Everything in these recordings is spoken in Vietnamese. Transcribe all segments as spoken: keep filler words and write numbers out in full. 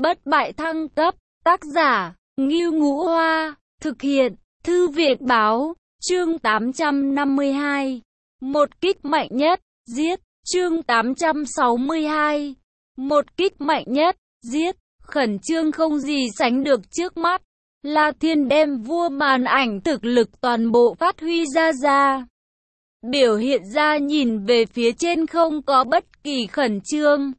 bất bại thăng cấp, tác giả, Ngưu Ngũ Hoa, thực hiện, Thư viện Báo, chương tám trăm năm mươi hai. Một kích mạnh nhất, giết, chương tám trăm sáu mươi hai. Một kích mạnh nhất, giết, khẩn trương không gì sánh được trước mắt. La Thiên đem vua màn ảnh thực lực toàn bộ phát huy ra ra. Biểu hiện ra nhìn về phía trên không có bất kỳ khẩn trương.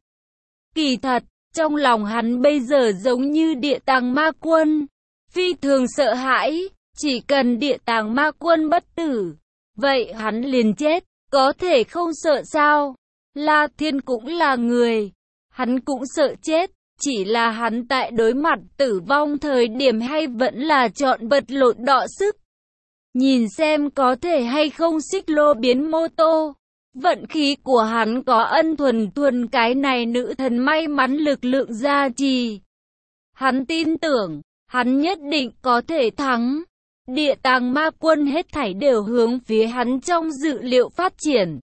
Kỳ thật, trong lòng hắn bây giờ giống như địa tàng ma quân. Phi thường sợ hãi, chỉ cần địa tàng ma quân bất tử, vậy hắn liền chết, có thể không sợ sao? La Thiên cũng là người, hắn cũng sợ chết, chỉ là hắn tại đối mặt tử vong thời điểm hay vẫn là chọn vật lộn đọ sức. Nhìn xem có thể hay không xích lô biến mô tô. Vận khí của hắn có ân thuần thuần cái này nữ thần may mắn lực lượng gia trì. Hắn tin tưởng, hắn nhất định có thể thắng. Địa tàng ma quân hết thảy đều hướng phía hắn trong dự liệu phát triển.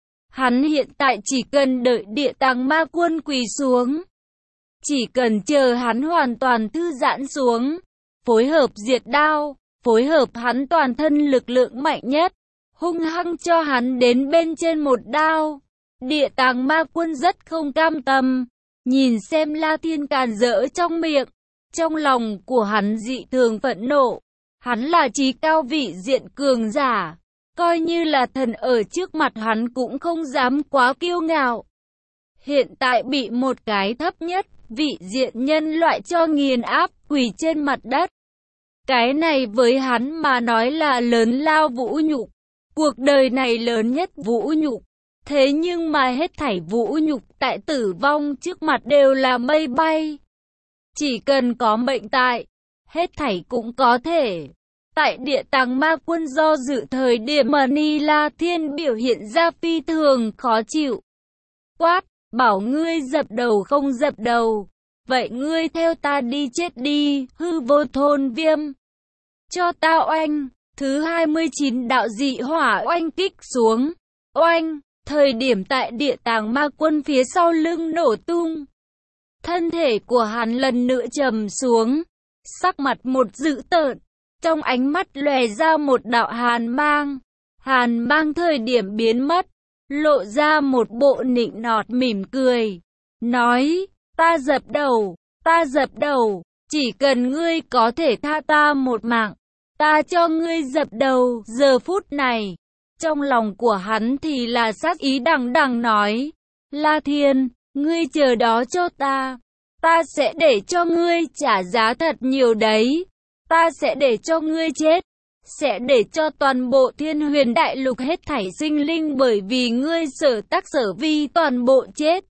Hắn hiện tại chỉ cần đợi địa tàng ma quân quỳ xuống. Chỉ cần chờ hắn hoàn toàn thư giãn xuống. Phối hợp diệt đao, phối hợp hắn toàn thân lực lượng mạnh nhất. Hung hăng cho hắn đến bên trên một đao. Địa tàng ma quân rất không cam tâm. Nhìn xem La Thiên càn rỡ trong miệng. Trong lòng của hắn dị thường phẫn nộ. Hắn là trí cao vị diện cường giả. Coi như là thần ở trước mặt hắn cũng không dám quá kiêu ngạo. Hiện tại bị một cái thấp nhất vị diện nhân loại cho nghiền áp quỳ trên mặt đất. Cái này với hắn mà nói là lớn lao vũ nhục. Cuộc đời này lớn nhất vũ nhục. Thế nhưng mà hết thảy vũ nhục tại tử vong trước mặt đều là mây bay. Chỉ cần có mệnh tại, hết thảy cũng có thể. Tại địa tàng ma quân do dự thời điểm mà Ni La Thiên biểu hiện ra phi thường khó chịu. Quát, bảo ngươi dập đầu không dập đầu. Vậy ngươi theo ta đi chết đi, hư vô thôn viêm. Cho ta oanh. Thứ hai mươi chín đạo dị hỏa oanh kích xuống. Oanh, thời điểm tại địa tàng ma quân phía sau lưng nổ tung. Thân thể của hắn lần nữa trầm xuống. Sắc mặt một dữ tợn. Trong ánh mắt lòe ra một đạo hàn mang. Hàn mang thời điểm biến mất. Lộ ra một bộ nịnh nọt mỉm cười. Nói, ta dập đầu, ta dập đầu. Chỉ cần ngươi có thể tha ta một mạng. Ta cho ngươi dập đầu. Giờ phút này, trong lòng của hắn thì là sát ý đằng đằng nói. La Thiên, ngươi chờ đó cho ta. Ta sẽ để cho ngươi trả giá thật nhiều đấy. Ta sẽ để cho ngươi chết. Sẽ để cho toàn bộ thiên huyền đại lục hết thảy sinh linh bởi vì ngươi sở tác sở vi toàn bộ chết.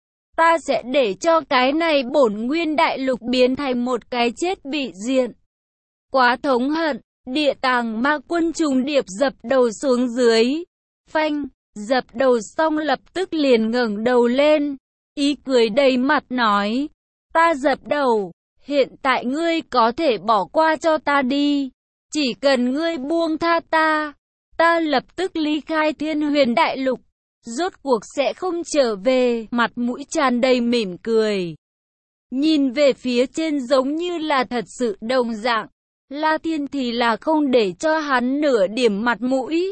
Ta sẽ để cho cái này bổn nguyên đại lục biến thành một cái chết bị diệt. Quá thống hận, địa tàng ma quân trùng điệp dập đầu xuống dưới. Phanh, dập đầu xong lập tức liền ngẩng đầu lên. Ý cười đầy mặt nói, ta dập đầu, hiện tại ngươi có thể bỏ qua cho ta đi. Chỉ cần ngươi buông tha ta, ta lập tức ly khai thiên huyền đại lục. Rốt cuộc sẽ không trở về, mặt mũi tràn đầy mỉm cười. Nhìn về phía trên giống như là thật sự đồng dạng. La Thiên thì là không để cho hắn nửa điểm mặt mũi.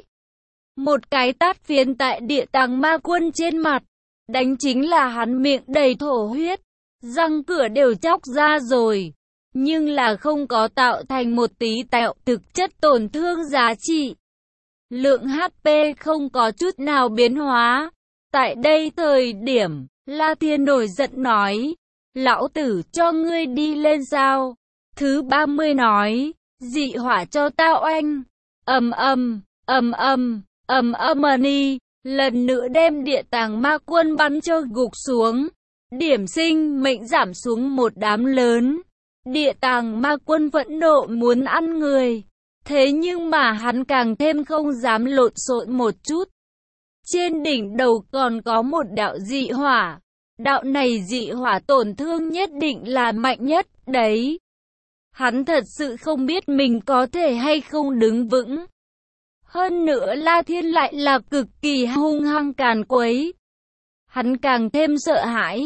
Một cái tát phiến tại địa tàng ma quân trên mặt. Đánh chính là hắn miệng đầy thổ huyết. Răng cửa đều chóc ra rồi. Nhưng là không có tạo thành một tí tẹo thực chất tổn thương giá trị. Lượng hát pê không có chút nào biến hóa. Tại đây thời điểm, La Thiên nổi giận nói. Lão tử cho ngươi đi lên sao? Thứ ba mươi nói, dị hỏa cho tao oanh. Ầm ầm, ầm ầm, ầm ầm ni, lần nữa đem địa tàng ma quân bắn cho gục xuống. Điểm sinh mệnh giảm xuống một đám lớn. Địa tàng ma quân vẫn nộ muốn ăn người. Thế nhưng mà hắn càng thêm không dám lộn xộn một chút. Trên đỉnh đầu còn có một đạo dị hỏa. Đạo này dị hỏa tổn thương nhất định là mạnh nhất đấy. Hắn thật sự không biết mình có thể hay không đứng vững. Hơn nữa La Thiên lại là cực kỳ hung hăng càn quấy. Hắn càng thêm sợ hãi.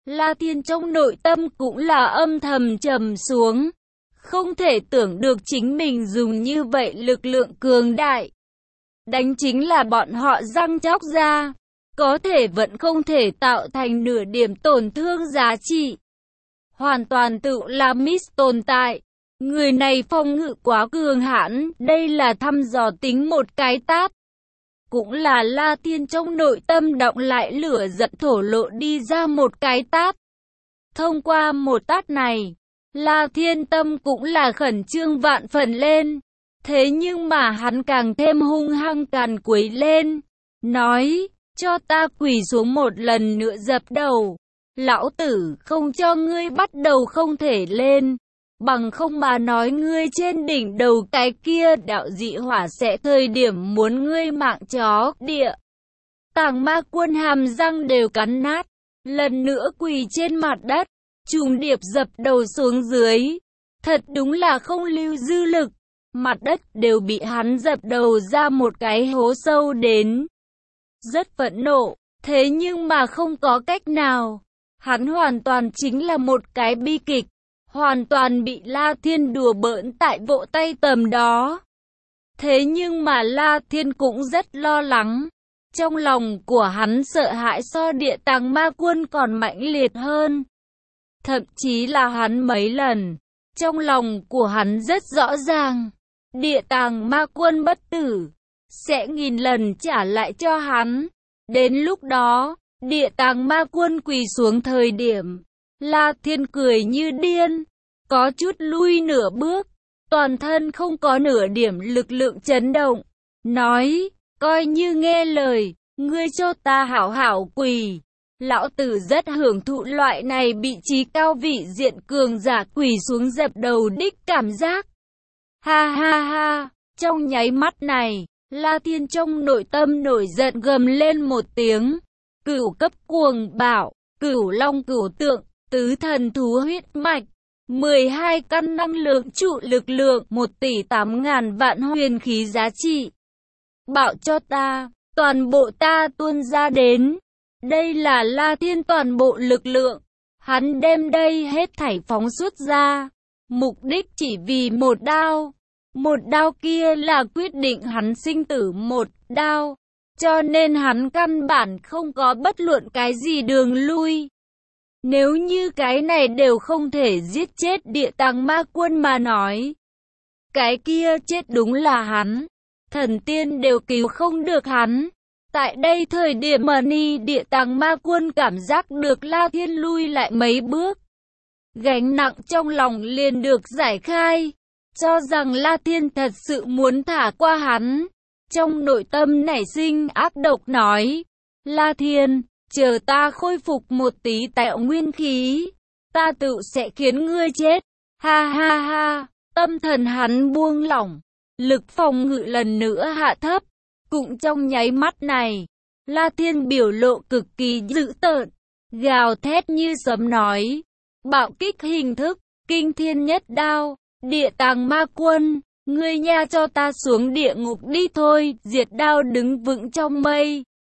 La Thiên trong nội tâm cũng là âm thầm trầm xuống. Không thể tưởng được chính mình dùng như vậy lực lượng cường đại. Đánh chính là bọn họ răng chóc ra. Có thể vẫn không thể tạo thành nửa điểm tổn thương giá trị. Hoàn toàn tự là miss tồn tại. Người này phòng ngự quá cường hãn, đây là thăm dò tính một cái tát. Cũng là La Thiên trong nội tâm động lại lửa giận thổ lộ đi ra một cái tát. Thông qua một tát này, La Thiên tâm cũng là khẩn trương vạn phần lên. Thế nhưng mà hắn càng thêm hung hăng càn quấy lên. Nói, cho ta quỳ xuống một lần nữa dập đầu. Lão tử không cho ngươi bắt đầu không thể lên. Bằng không mà nói ngươi trên đỉnh đầu cái kia đạo dị hỏa sẽ thời điểm muốn ngươi mạng chó địa. Tàng Ma Quân hàm răng đều cắn nát. Lần nữa quỳ trên mặt đất. Trùng điệp dập đầu xuống dưới. Thật đúng là không lưu dư lực. Mặt đất đều bị hắn dập đầu ra một cái hố sâu đến. Rất phẫn nộ. Thế nhưng mà không có cách nào. Hắn hoàn toàn chính là một cái bi kịch. Hoàn toàn bị La Thiên đùa bỡn tại vỗ tay tầm đó. Thế nhưng mà La Thiên cũng rất lo lắng. Trong lòng của hắn sợ hãi so Địa Tàng Ma Quân còn mãnh liệt hơn. Thậm chí là hắn mấy lần. Trong lòng của hắn rất rõ ràng. Địa Tàng Ma Quân bất tử. Sẽ nghìn lần trả lại cho hắn. Đến lúc đó, Địa Tàng Ma Quân quỳ xuống thời điểm. La Thiên cười như điên. Có chút lui nửa bước. Toàn thân không có nửa điểm lực lượng chấn động. Nói, coi như nghe lời. Ngươi cho ta hảo hảo quỳ. Lão tử rất hưởng thụ loại này bị trí cao vị diện cường giả quỳ xuống dập đầu đích cảm giác. Ha ha ha, trong nháy mắt này, La Thiên trong nội tâm nổi giận gầm lên một tiếng. Cửu cấp cuồng bạo, cửu long cửu tượng, tứ thần thú huyết mạch, mười hai căn năng lượng trụ lực lượng, một tỷ tám ngàn vạn huyền khí giá trị. Bạo cho ta, toàn bộ ta tuôn ra đến. Đây là La Thiên toàn bộ lực lượng. Hắn đem đây hết thảy phóng xuất ra. Mục đích chỉ vì một đao. Một đao kia là quyết định hắn sinh tử một đao. Cho nên hắn căn bản không có bất luận cái gì đường lui. Nếu như cái này đều không thể giết chết Địa Tàng Ma Quân mà nói. Cái kia chết đúng là hắn. Thần tiên đều cứu không được hắn. Tại đây thời điểm mà ni Địa Tàng Ma Quân cảm giác được La Thiên lui lại mấy bước. Gánh nặng trong lòng liền được giải khai. Cho rằng La Thiên thật sự muốn thả qua hắn. Trong nội tâm nảy sinh ác độc nói. La Thiên, chờ ta khôi phục một tí tạo nguyên khí. Ta tự sẽ khiến ngươi chết. Ha ha ha, tâm thần hắn buông lỏng. Lực phòng ngự lần nữa hạ thấp. Cũng trong nháy mắt này, La Thiên biểu lộ cực kỳ dữ tợn, gào thét như sấm nói, bạo kích hình thức, kinh thiên nhất đao, Địa Tàng Ma Quân, ngươi nha cho ta xuống địa ngục đi thôi, diệt đao đứng vững trong mây.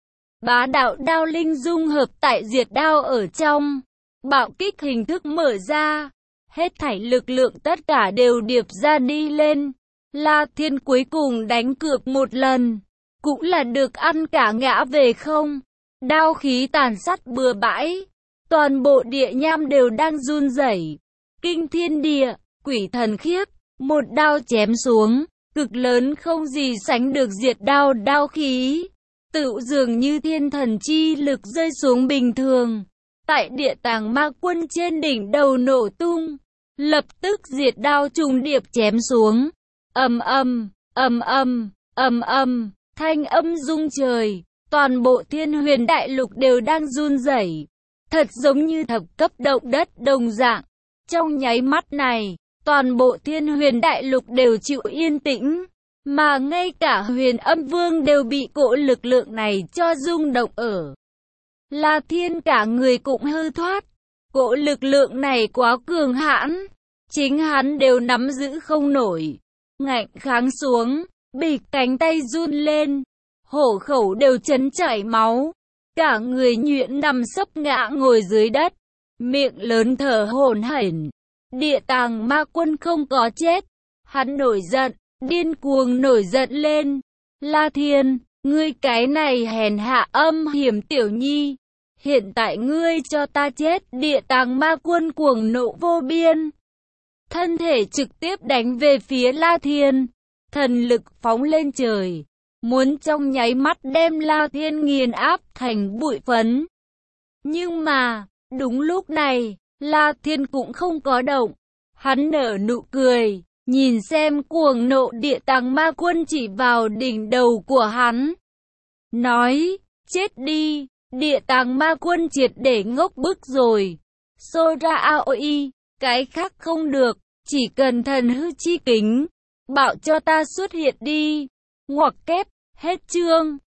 Bá đạo đao linh dung hợp tại diệt đao ở trong, bạo kích hình thức mở ra, hết thảy lực lượng tất cả đều điệp ra đi lên. La Thiên cuối cùng đánh cược một lần. Cũng là được ăn cả ngã về không. Đao khí tàn sát bừa bãi. Toàn bộ địa nham đều đang run rẩy. Kinh thiên địa, quỷ thần khiếp. Một đao chém xuống. Cực lớn không gì sánh được diệt đao đao khí. Tự dường như thiên thần chi lực rơi xuống bình thường. Tại Địa Tàng Ma Quân trên đỉnh đầu nổ tung. Lập tức diệt đao trùng điệp chém xuống. Ầm ầm, ầm ầm, ầm ầm. Thanh âm rung trời, toàn bộ Thiên Huyền Đại Lục đều đang run rẩy, thật giống như thập cấp động đất đồng dạng. Trong nháy mắt này, toàn bộ Thiên Huyền Đại Lục đều chịu yên tĩnh, mà ngay cả Huyền Âm Vương đều bị cỗ lực lượng này cho rung động ở. La Thiên cả người cũng hư thoát, cỗ lực lượng này quá cường hãn, chính hắn đều nắm giữ không nổi, ngạnh kháng xuống. Bịch cánh tay run lên, hổ khẩu đều chấn chảy máu, cả người nhuyễn nằm sấp ngã ngồi dưới đất, miệng lớn thở hổn hển. Địa Tàng Ma Quân không có chết. Hắn nổi giận, điên cuồng nổi giận lên. La Thiên, ngươi cái này hèn hạ âm hiểm tiểu nhi. Hiện tại ngươi cho ta chết. Địa Tàng Ma Quân cuồng nộ vô biên. Thân thể trực tiếp đánh về phía La Thiên. Thần lực phóng lên trời. Muốn trong nháy mắt đem La Thiên nghiền áp thành bụi phấn. Nhưng mà, đúng lúc này, La Thiên cũng không có động. Hắn nở nụ cười, nhìn xem cuồng nộ Địa Tàng Ma Quân chỉ vào đỉnh đầu của hắn. Nói, chết đi, Địa Tàng Ma Quân triệt để ngốc bức rồi. Sora Aoi, cái khác không được, chỉ cần thần hư chi kính. Bảo cho ta xuất hiện đi. Ngoặc kép, hết chương.